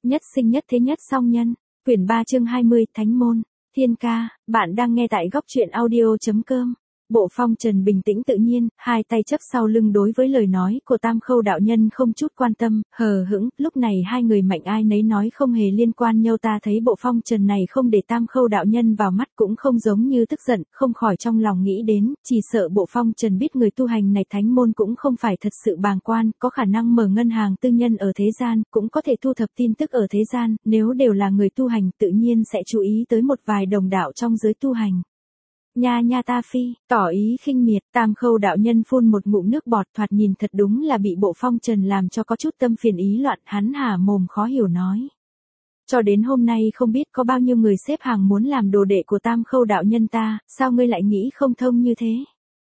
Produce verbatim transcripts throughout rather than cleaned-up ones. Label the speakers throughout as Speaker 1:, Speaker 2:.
Speaker 1: Nhất sinh nhất thế nhất song nhân. Quyển ba chương hai mươi, Thánh môn. Thiên ca, bạn đang nghe tại góc truyện audio.com. Bộ Phong Trần bình tĩnh tự nhiên, hai tay chấp sau lưng đối với lời nói của Tam Khâu đạo nhân không chút quan tâm, hờ hững. Lúc này hai người mạnh ai nấy nói không hề liên quan nhau. Ta thấy Bộ Phong Trần này không để Tam Khâu đạo nhân vào mắt cũng không giống như tức giận, không khỏi trong lòng nghĩ đến, chỉ sợ Bộ Phong Trần biết người tu hành này thánh môn cũng không phải thật sự bàng quan, có khả năng mở ngân hàng tư nhân ở thế gian, cũng có thể thu thập tin tức ở thế gian, nếu đều là người tu hành tự nhiên sẽ chú ý tới một vài đồng đạo trong giới tu hành. Nha nha ta phi, tỏ ý khinh miệt. Tam Khâu đạo nhân phun một ngụm nước bọt, thoạt nhìn thật đúng là bị Bộ Phong Trần làm cho có chút tâm phiền ý loạn. Hắn há mồm khó hiểu nói: cho đến hôm nay không biết có bao nhiêu người xếp hàng muốn làm đồ đệ của Tam Khâu đạo nhân ta, sao ngươi lại nghĩ không thông như thế?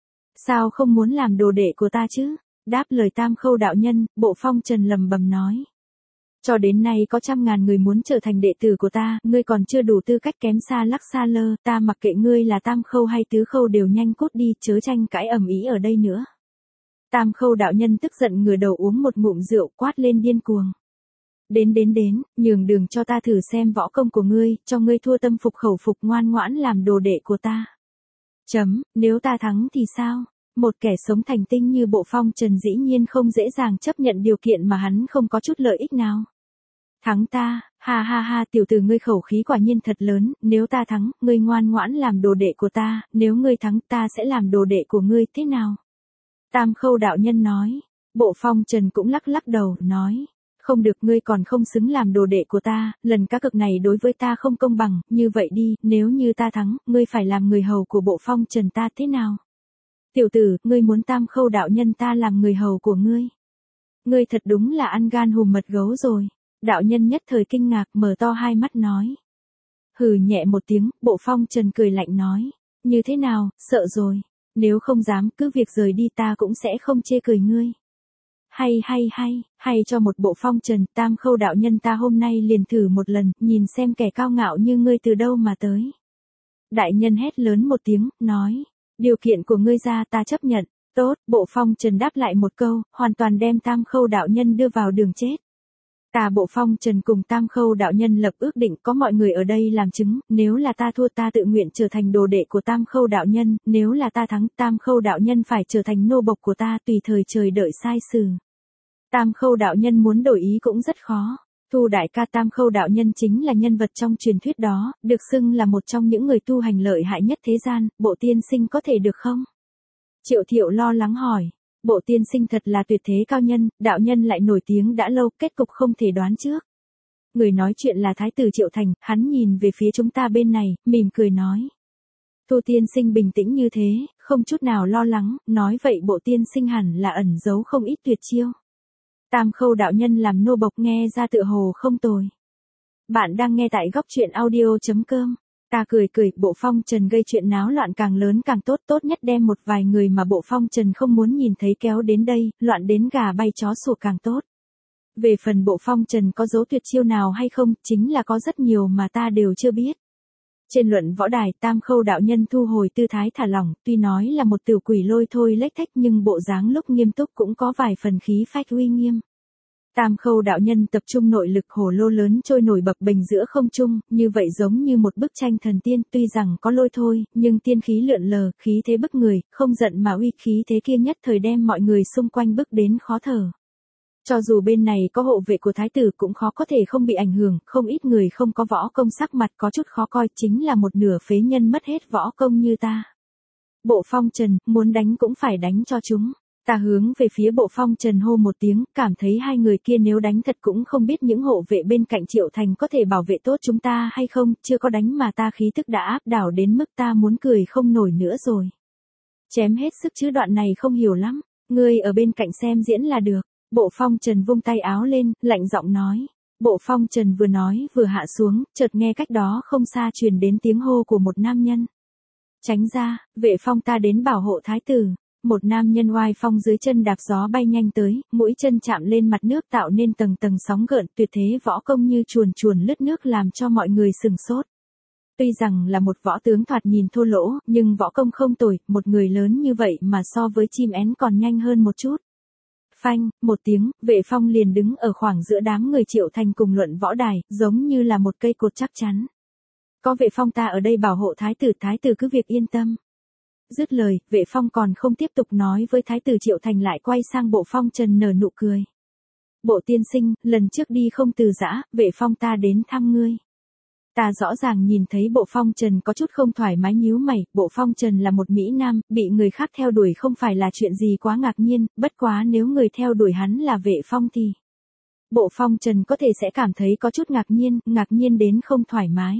Speaker 1: Sao không muốn làm đồ đệ của ta chứ? Đáp lời Tam Khâu đạo nhân, Bộ Phong Trần lẩm bẩm nói: cho đến nay có trăm ngàn người muốn trở thành đệ tử của ta, ngươi còn chưa đủ tư cách, kém xa lắc xa lơ. Ta mặc kệ ngươi là Tam Khâu hay Tứ Khâu, đều nhanh cút đi, chớ tranh cãi ầm ĩ ở đây nữa. Tam Khâu đạo nhân tức giận ngửa đầu uống một ngụm rượu, quát lên điên cuồng: đến đến đến, nhường đường cho ta thử xem võ công của ngươi, cho ngươi thua tâm phục khẩu phục, ngoan ngoãn làm đồ đệ của ta. Chấm, nếu ta thắng thì sao? Một kẻ sống thành tinh như Bộ Phong Trần dĩ nhiên không dễ dàng chấp nhận điều kiện mà hắn không có chút lợi ích nào. Thắng ta, ha ha ha, tiểu tử ngươi khẩu khí quả nhiên thật lớn, nếu ta thắng, ngươi ngoan ngoãn làm đồ đệ của ta, nếu ngươi thắng ta sẽ làm đồ đệ của ngươi, thế nào? Tam Khâu đạo nhân nói. Bộ Phong Trần cũng lắc lắc đầu, nói: không được, ngươi còn không xứng làm đồ đệ của ta, lần cá cược này đối với ta không công bằng, như vậy đi, nếu như ta thắng, ngươi phải làm người hầu của Bộ Phong Trần ta, thế nào? Tiểu tử, ngươi muốn Tam Khâu đạo nhân ta làm người hầu của ngươi? Ngươi thật đúng là ăn gan hùm mật gấu rồi. Đạo nhân nhất thời kinh ngạc, mở to hai mắt nói. Hừ nhẹ một tiếng, Bộ Phong Trần cười lạnh nói: như thế nào, sợ rồi? Nếu không dám, cứ việc rời đi, ta cũng sẽ không chê cười ngươi. Hay hay hay, hay cho một Bộ Phong Trần. Tam Khâu đạo nhân ta hôm nay liền thử một lần, nhìn xem kẻ cao ngạo như ngươi từ đâu mà tới. Đại nhân hét lớn một tiếng, nói: điều kiện của ngươi ra ta chấp nhận. Tốt, Bộ Phong Trần đáp lại một câu, hoàn toàn đem Tam Khâu đạo nhân đưa vào đường chết. Ta Bộ Phong Trần cùng Tam Khâu đạo nhân lập ước định, có mọi người ở đây làm chứng, nếu là ta thua ta tự nguyện trở thành đồ đệ của Tam Khâu đạo nhân, nếu là ta thắng, Tam Khâu đạo nhân phải trở thành nô bộc của ta, tùy thời chờ đợi sai xử. Tam Khâu đạo nhân muốn đổi ý cũng rất khó. Thu đại ca, Tam Khâu đạo nhân chính là nhân vật trong truyền thuyết đó, được xưng là một trong những người tu hành lợi hại nhất thế gian, Bộ tiên sinh có thể được không? Triệu Thiệu lo lắng hỏi. Bộ tiên sinh thật là tuyệt thế cao nhân, đạo nhân lại nổi tiếng đã lâu, kết cục không thể đoán trước. Người nói chuyện là Thái tử Triệu Thành, hắn nhìn về phía chúng ta bên này, mỉm cười nói. Thu tiên sinh bình tĩnh như thế, không chút nào lo lắng, nói vậy Bộ tiên sinh hẳn là ẩn giấu không ít tuyệt chiêu. Tam Khâu đạo nhân làm nô bộc nghe ra tựa hồ không tồi. Bạn đang nghe tại góc truyện audio.com. Ta cười cười, Bộ Phong Trần gây chuyện náo loạn càng lớn càng tốt, tốt nhất đem một vài người mà Bộ Phong Trần không muốn nhìn thấy kéo đến đây, loạn đến gà bay chó sủa càng tốt. Về phần Bộ Phong Trần có dấu tuyệt chiêu nào hay không, chính là có rất nhiều mà ta đều chưa biết. Trên luận võ đài, Tam Khâu đạo nhân thu hồi tư thái thả lỏng, tuy nói là một tiểu quỷ lôi thôi lếch thách nhưng bộ dáng lúc nghiêm túc cũng có vài phần khí phách uy nghiêm. Tam Khâu đạo nhân tập trung nội lực, hồ lô lớn trôi nổi bập bềnh giữa không trung, như vậy giống như một bức tranh thần tiên, tuy rằng có lôi thôi, nhưng tiên khí lượn lờ, khí thế bức người, không giận mà uy, khí thế kia nhất thời đem mọi người xung quanh bức đến khó thở. Cho dù bên này có hộ vệ của thái tử cũng khó có thể không bị ảnh hưởng, không ít người không có võ công sắc mặt có chút khó coi, chính là một nửa phế nhân mất hết võ công như ta. Bộ Phong Trần, muốn đánh cũng phải đánh cho chúng. Ta hướng về phía Bộ Phong Trần hô một tiếng, cảm thấy hai người kia nếu đánh thật cũng không biết những hộ vệ bên cạnh Triệu Thành có thể bảo vệ tốt chúng ta hay không, chưa có đánh mà ta khí tức đã áp đảo đến mức ta muốn cười không nổi nữa rồi. Chém hết sức chứ, đoạn này không hiểu lắm, ngươi ở bên cạnh xem diễn là được. Bộ Phong Trần vung tay áo lên, lạnh giọng nói. Bộ Phong Trần vừa nói vừa hạ xuống, chợt nghe cách đó không xa truyền đến tiếng hô của một nam nhân. Tránh ra, vệ phong ta đến bảo hộ thái tử. Một nam nhân oai phong dưới chân đạp gió bay nhanh tới, mũi chân chạm lên mặt nước tạo nên tầng tầng sóng gợn, tuyệt thế võ công như chuồn chuồn lướt nước làm cho mọi người sừng sốt. Tuy rằng là một võ tướng thoạt nhìn thô lỗ, nhưng võ công không tồi, một người lớn như vậy mà so với chim én còn nhanh hơn một chút. Phanh, một tiếng, Vệ Phong liền đứng ở khoảng giữa đám người Triệu Thành cùng luận võ đài, giống như là một cây cột chắc chắn. Có Vệ Phong ta ở đây bảo hộ thái tử, thái tử cứ việc yên tâm. Dứt lời, Vệ Phong còn không tiếp tục nói với thái tử Triệu Thành lại quay sang Bộ Phong Trần nở nụ cười. Bộ tiên sinh, lần trước đi không từ giã, Vệ Phong ta đến thăm ngươi. Ta rõ ràng nhìn thấy Bộ Phong Trần có chút không thoải mái nhíu mày, Bộ Phong Trần là một Mỹ Nam, bị người khác theo đuổi không phải là chuyện gì quá ngạc nhiên, bất quá nếu người theo đuổi hắn là Vệ Phong thì... Bộ Phong Trần có thể sẽ cảm thấy có chút ngạc nhiên, ngạc nhiên đến không thoải mái.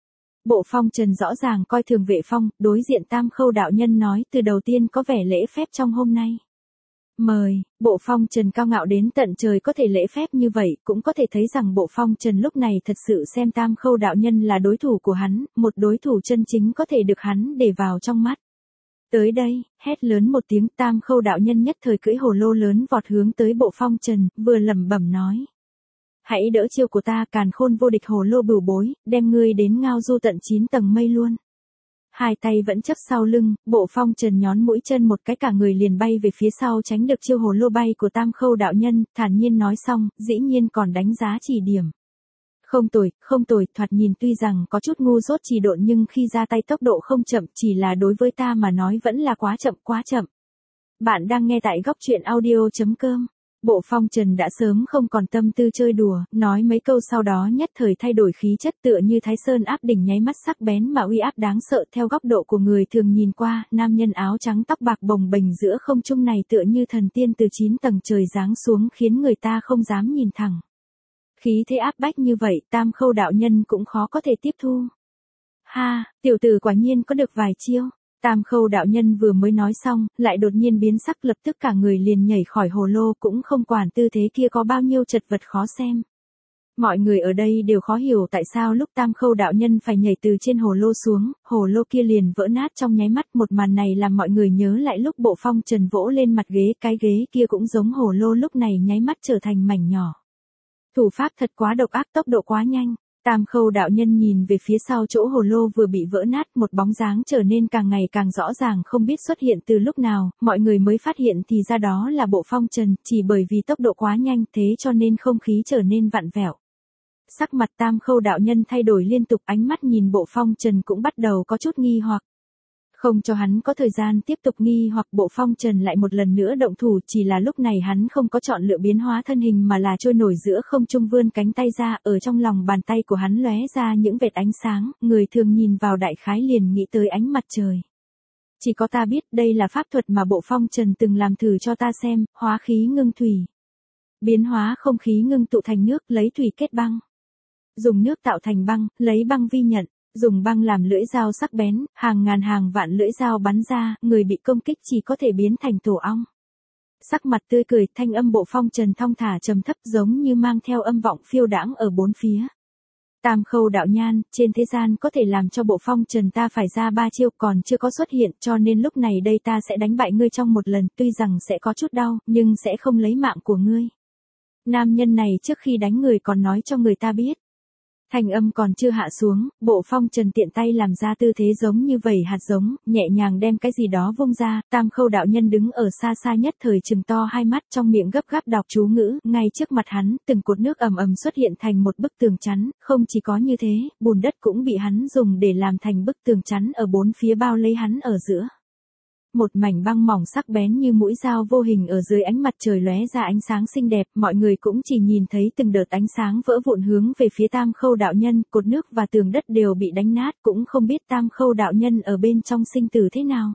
Speaker 1: Bộ Phong Trần rõ ràng coi thường Vệ Phong, đối diện Tam Khâu đạo nhân nói từ đầu tiên có vẻ lễ phép trong hôm nay. Mời, Bộ Phong Trần cao ngạo đến tận trời có thể lễ phép như vậy, cũng có thể thấy rằng Bộ Phong Trần lúc này thật sự xem Tam Khâu đạo nhân là đối thủ của hắn, một đối thủ chân chính có thể được hắn để vào trong mắt. Tới đây, hét lớn một tiếng, Tam Khâu đạo nhân nhất thời cưỡi hồ lô lớn vọt hướng tới Bộ Phong Trần, vừa lẩm bẩm nói. Hãy đỡ chiêu của ta, càn khôn vô địch hồ lô bửu bối, đem ngươi đến ngao du tận chín tầng mây luôn. Hai tay vẫn chấp sau lưng, Bộ Phong Trần nhón mũi chân một cái cả người liền bay về phía sau tránh được chiêu hồ lô bay của Tam Khâu đạo nhân, thản nhiên nói xong, dĩ nhiên còn đánh giá chỉ điểm. Không tồi, không tồi, thoạt nhìn tuy rằng có chút ngu dốt trì độn nhưng khi ra tay tốc độ không chậm, chỉ là đối với ta mà nói vẫn là quá chậm quá chậm. Bạn đang nghe tại góc truyện audio chấm com. Bộ Phong Trần đã sớm không còn tâm tư chơi đùa, nói mấy câu sau đó nhất thời thay đổi khí chất tựa như Thái Sơn áp đỉnh nháy mắt sắc bén mà uy áp đáng sợ theo góc độ của người thường nhìn qua, nam nhân áo trắng tóc bạc bồng bềnh giữa không trung này tựa như thần tiên từ chín tầng trời giáng xuống khiến người ta không dám nhìn thẳng. Khí thế áp bách như vậy, Tam Khâu đạo nhân cũng khó có thể tiếp thu. Ha, tiểu tử quả nhiên có được vài chiêu. Tam Khâu đạo nhân vừa mới nói xong, lại đột nhiên biến sắc lập tức cả người liền nhảy khỏi hồ lô cũng không quản tư thế kia có bao nhiêu chật vật khó xem. Mọi người ở đây đều khó hiểu tại sao lúc Tam Khâu đạo nhân phải nhảy từ trên hồ lô xuống, hồ lô kia liền vỡ nát trong nháy mắt. Một màn này làm mọi người nhớ lại lúc Bộ Phong Trần vỗ lên mặt ghế, cái ghế kia cũng giống hồ lô lúc này nháy mắt trở thành mảnh nhỏ. Thủ pháp thật quá độc ác, tốc độ quá nhanh. Tam Khâu đạo nhân nhìn về phía sau chỗ hồ lô vừa bị vỡ nát, một bóng dáng trở nên càng ngày càng rõ ràng không biết xuất hiện từ lúc nào, mọi người mới phát hiện thì ra đó là Bộ Phong Trần, chỉ bởi vì tốc độ quá nhanh thế cho nên không khí trở nên vặn vẹo. Sắc mặt Tam Khâu đạo nhân thay đổi liên tục, ánh mắt nhìn Bộ Phong Trần cũng bắt đầu có chút nghi hoặc. Không cho hắn có thời gian tiếp tục nghi hoặc, Bộ Phong Trần lại một lần nữa động thủ, chỉ là lúc này hắn không có chọn lựa biến hóa thân hình mà là trôi nổi giữa không trung vươn cánh tay ra, ở trong lòng bàn tay của hắn lóe ra những vệt ánh sáng, người thường nhìn vào đại khái liền nghĩ tới ánh mặt trời. Chỉ có ta biết đây là pháp thuật mà Bộ Phong Trần từng làm thử cho ta xem, hóa khí ngưng thủy. Biến hóa không khí ngưng tụ thành nước, lấy thủy kết băng. Dùng nước tạo thành băng, lấy băng vi nhận. Dùng băng làm lưỡi dao sắc bén, hàng ngàn hàng vạn lưỡi dao bắn ra, người bị công kích chỉ có thể biến thành tổ ong. Sắc mặt tươi cười, thanh âm Bộ Phong Trần thong thả trầm thấp giống như mang theo âm vọng phiêu đãng ở bốn phía. Tam Khâu đạo nhan, trên thế gian có thể làm cho Bộ Phong Trần ta phải ra ba chiêu còn chưa có xuất hiện, cho nên lúc này đây ta sẽ đánh bại ngươi trong một lần, tuy rằng sẽ có chút đau, nhưng sẽ không lấy mạng của ngươi. Nam nhân này trước khi đánh người còn nói cho người ta biết. Thanh âm còn chưa hạ xuống, Bộ Phong Trần tiện tay làm ra tư thế giống như vẩy hạt giống, nhẹ nhàng đem cái gì đó vung ra, Tam Khâu đạo nhân đứng ở xa xa nhất thời trừng to hai mắt trong miệng gấp gáp đọc chú ngữ, ngay trước mặt hắn, từng cột nước ầm ầm xuất hiện thành một bức tường chắn, không chỉ có như thế, bùn đất cũng bị hắn dùng để làm thành bức tường chắn ở bốn phía bao lấy hắn ở giữa. Một mảnh băng mỏng sắc bén như mũi dao vô hình ở dưới ánh mặt trời lóe ra ánh sáng xinh đẹp, mọi người cũng chỉ nhìn thấy từng đợt ánh sáng vỡ vụn hướng về phía Tam Khâu đạo nhân, cột nước và tường đất đều bị đánh nát, cũng không biết Tam Khâu đạo nhân ở bên trong sinh tử thế nào.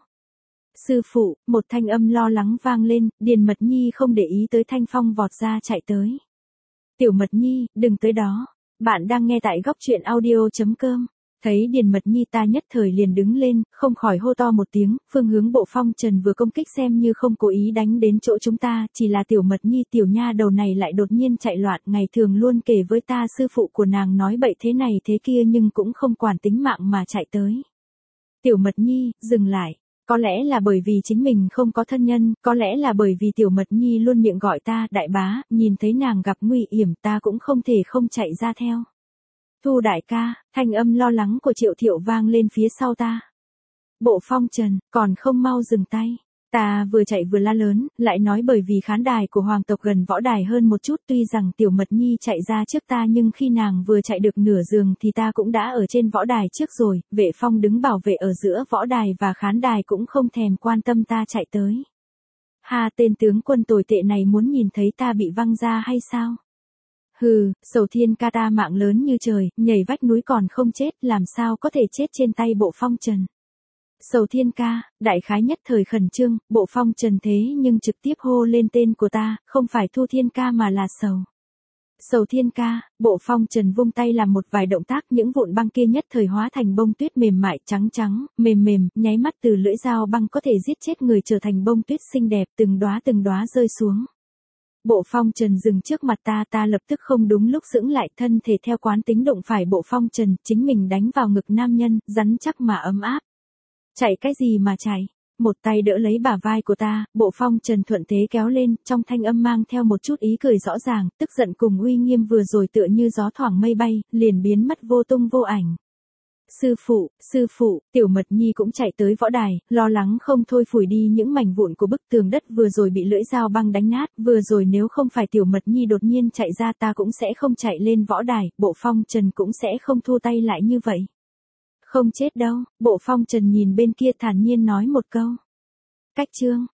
Speaker 1: Sư phụ, một thanh âm lo lắng vang lên, Điền Mật Nhi không để ý tới Thanh Phong vọt ra chạy tới. Tiểu Mật Nhi, đừng tới đó. Bạn đang nghe tại góc truyện audio chấm com. Thấy Điền Mật Nhi ta nhất thời liền đứng lên, không khỏi hô to một tiếng, phương hướng Bộ Phong Trần vừa công kích xem như không cố ý đánh đến chỗ chúng ta, chỉ là Tiểu Mật Nhi tiểu nha đầu này lại đột nhiên chạy loạn, ngày thường luôn kể với ta sư phụ của nàng nói bậy thế này thế kia nhưng cũng không quản tính mạng mà chạy tới. Tiểu Mật Nhi, dừng lại. Có lẽ là bởi vì chính mình không có thân nhân, có lẽ là bởi vì Tiểu Mật Nhi luôn miệng gọi ta đại bá, nhìn thấy nàng gặp nguy hiểm ta cũng không thể không chạy ra theo. Thu đại ca, thanh âm lo lắng của Triệu Thiệu vang lên phía sau ta. Bộ Phong Trần, còn không mau dừng tay. Ta vừa chạy vừa la lớn, lại nói bởi vì khán đài của hoàng tộc gần võ đài hơn một chút, tuy rằng Tiểu Mật Nhi chạy ra trước ta nhưng khi nàng vừa chạy được nửa giường thì ta cũng đã ở trên võ đài trước rồi, Vệ Phong đứng bảo vệ ở giữa võ đài và khán đài cũng không thèm quan tâm ta chạy tới. Ha, tên tướng quân tồi tệ này muốn nhìn thấy ta bị văng ra hay sao? Hừ, Sầu Thiên ca ta mạng lớn như trời, nhảy vách núi còn không chết, làm sao có thể chết trên tay Bộ Phong Trần. Sầu Thiên ca, đại khái nhất thời khẩn trương, Bộ Phong Trần thế nhưng trực tiếp hô lên tên của ta, không phải Thu Thiên ca mà là Sầu. Sầu Thiên ca, Bộ Phong Trần vung tay làm một vài động tác, những vụn băng kia nhất thời hóa thành bông tuyết mềm mại trắng trắng, mềm mềm, nháy mắt từ lưỡi dao băng có thể giết chết người trở thành bông tuyết xinh đẹp, từng đóa từng đóa rơi xuống. Bộ Phong Trần dừng trước mặt ta, ta lập tức không đúng lúc sững lại, thân thể theo quán tính đụng phải Bộ Phong Trần, chính mình đánh vào ngực nam nhân, rắn chắc mà ấm áp. Chạy cái gì mà chạy? Một tay đỡ lấy bả vai của ta, Bộ Phong Trần thuận thế kéo lên, trong thanh âm mang theo một chút ý cười rõ ràng, tức giận cùng uy nghiêm vừa rồi tựa như gió thoảng mây bay, liền biến mất vô tung vô ảnh. Sư phụ, sư phụ, Tiểu Mật Nhi cũng chạy tới võ đài, lo lắng không thôi phủi đi những mảnh vụn của bức tường đất vừa rồi bị lưỡi dao băng đánh nát, vừa rồi nếu không phải Tiểu Mật Nhi đột nhiên chạy ra ta cũng sẽ không chạy lên võ đài, Bộ Phong Trần cũng sẽ không thu tay lại như vậy. Không chết đâu, Bộ Phong Trần nhìn bên kia thản nhiên nói một câu. Cách chương.